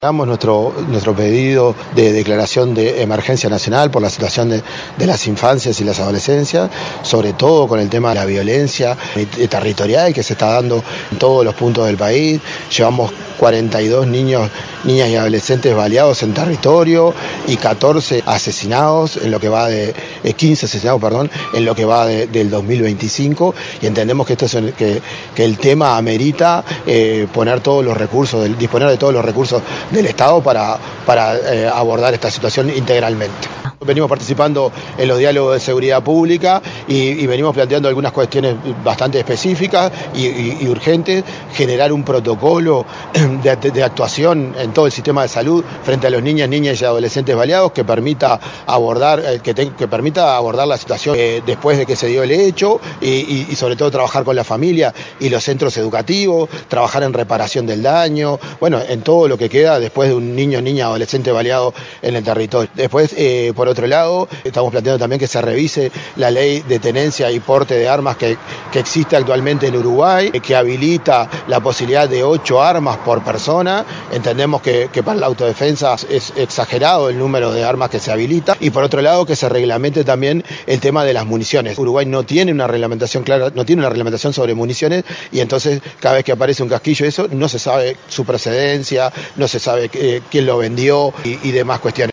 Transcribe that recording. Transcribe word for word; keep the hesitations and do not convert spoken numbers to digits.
Damos nuestro, nuestro pedido de declaración de emergencia nacional por la situación de, de las infancias y las adolescencias, sobre todo con el tema de la violencia territorial que se está dando en todos los puntos del país. Llevamos cuarenta y dos niños, niñas y adolescentes baleados en territorio y catorce asesinados, en lo que va de, eh, quince asesinados, perdón, en lo que va de, del dos mil veinticinco, y entendemos que, esto es el, que, que el tema amerita eh, poner todos los recursos, del, disponer de todos los recursos del Estado para, para eh, abordar esta situación integralmente. Venimos participando en los diálogos de seguridad pública y, y venimos planteando algunas cuestiones bastante específicas y, y, y urgentes, generar un protocolo de, de, de actuación en todo el sistema de salud frente a los niños, niñas y adolescentes baleados que permita abordar, eh, que, te, que permita abordar la situación eh, después de que se dio el hecho y, y, y sobre todo trabajar con la familia y los centros educativos, trabajar en reparación del daño, bueno, en todo lo que queda después de un niño, niña, adolescente baleado en el territorio. Después, eh, por otro lado, estamos planteando también que se revise la ley de tenencia y porte de armas que, que existe actualmente en Uruguay, que habilita la posibilidad de ocho armas por persona. Entendemos que, que para la autodefensa es exagerado el número de armas que se habilita. Y por otro lado, que se reglamente también el tema de las municiones. Uruguay no tiene una reglamentación clara, no tiene una reglamentación sobre municiones, y entonces cada vez que aparece un casquillo, eso no se sabe su procedencia, no se sabe eh, quién lo vendió y, y demás cuestiones.